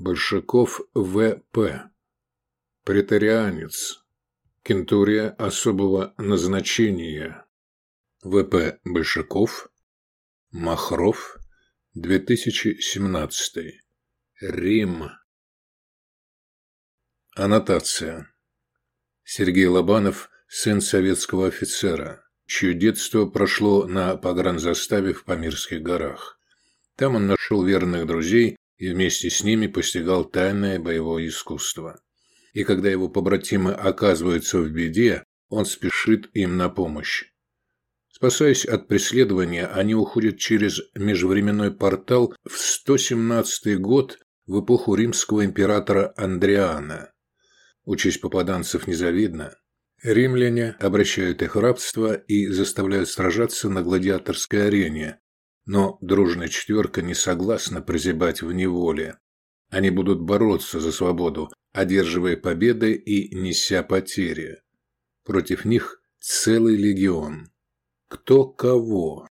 Большаков В.П. Преторианец. Кентурия особого назначения. В.П. Большаков. Махров. 2017. Рим. Аннотация. Сергей Лобанов – сын советского офицера, чье детство прошло на погранзаставе в Памирских горах. Там он нашел верных друзей и вместе с ними постигал тайное боевое искусство. И когда его побратимы оказываются в беде, он спешит им на помощь. Спасаясь от преследования, они уходят через межвременной портал в 117 год в эпоху римского императора Андриана. Участь попаданцев незавидна. Римляне обращают их в рабство и заставляют сражаться на гладиаторской арене, но дружная четверка не согласна прозябать в неволе. Они будут бороться за свободу, одерживая победы и неся потери. Против них целый легион. Кто кого?